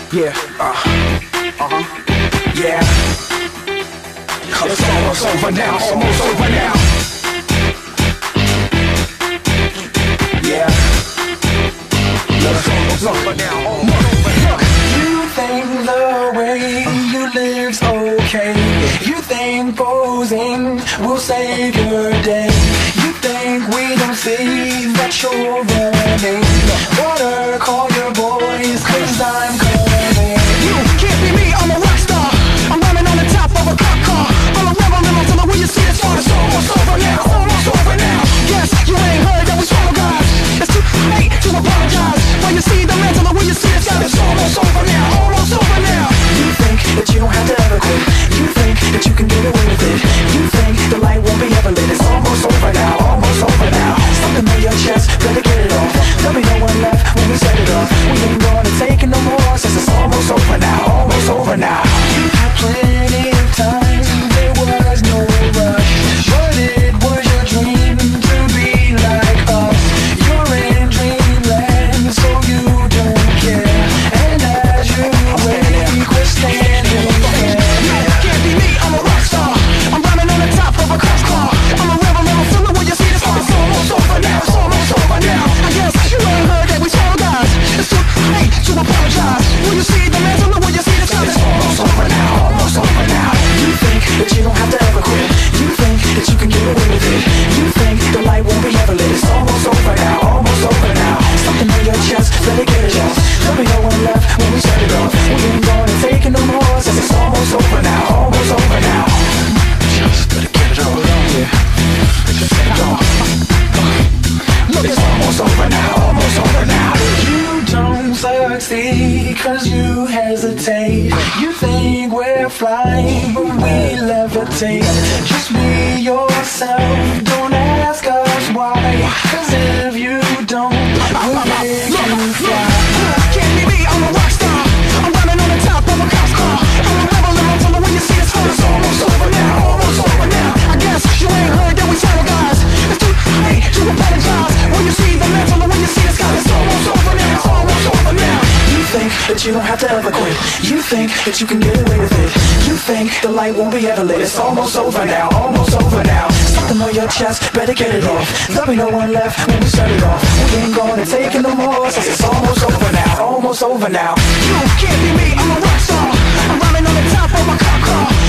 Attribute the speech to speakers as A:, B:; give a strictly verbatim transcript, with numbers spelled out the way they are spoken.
A: Yeah, uh, uh-huh, yeah. It's almost over now, almost over now. Yeah. It's almost over now, almost over now.
B: You think the way you live's okay. You think posing will save your day. You think we don't see that you're running. Water, call your boys, cause I'm coming.
C: You can't be me, I'm a rock star. I'm running on the top of a cop car. I'm a rebel, I'm until the way you see it's far. It's almost over now, almost over now. Yes, you ain't heard that we swallow guys. It's too late to apologize. When you see the mantle, the way you see it's got. It's almost over now, almost over now.
B: You think that you don't have to ever quit. You think that you can get away with it. You think the light won't be ever lit. It's almost over now, almost over now. Something on your chest, better get it off. There'll be no one left when we set it off. We ain't gonna take it no more, since it's almost over now, almost over now. You had plenty of time, there was no rush. But it was your dream to be like us. You're in dreamland, so you don't care. And as you wake, we're standing there.
C: Can't be me, I'm a rock star. I'm running on the top of a cop car. I'm a rebel, I'm a fool, when you see this far. It's almost over now, it's almost over now. I guess you ain't heard that we swallow guys. It's too late to apologize. When you see the mantle, when you see this far.
B: It's almost over now, almost over now. You think that you don't have to ever quit. You think that you can get away with it. You think the light won't be ever lit. It's almost over now, almost over now. Something on your chest, better get it off. There'll be no one left when we set it off. We ain't gonna take it no more, since it's almost over now, almost over now. Just better get it off. Yeah. Just get it off. Look, it's almost over now, almost over now. You don't succeed cause you hesitate. You think we're flying but we levitate. Just be yourself, don't ask us why. Cause if you don't, we'll make you fly.
C: Can't be me, I'm a rock star. I'm running on the top of a cop car. I'm a rebel, I'm until the way you see it's far. It's almost over now, almost over now. I guess you ain't heard that we swallow guys. It's too late to apologize. When you see the mantle, the way you see it's got. It's almost over now, it's almost over now.
B: You think that you don't have to ever quit. You think that you can get away with it. You think the light won't be ever lit. It's almost over now, almost over now. Something on your chest, better get it off. There'll be no one left when we set it off. We ain't gonna take it no more, since it's almost over now, almost over now.
C: You can't be me, I'm a rock star. I'm running on the top of my cop car.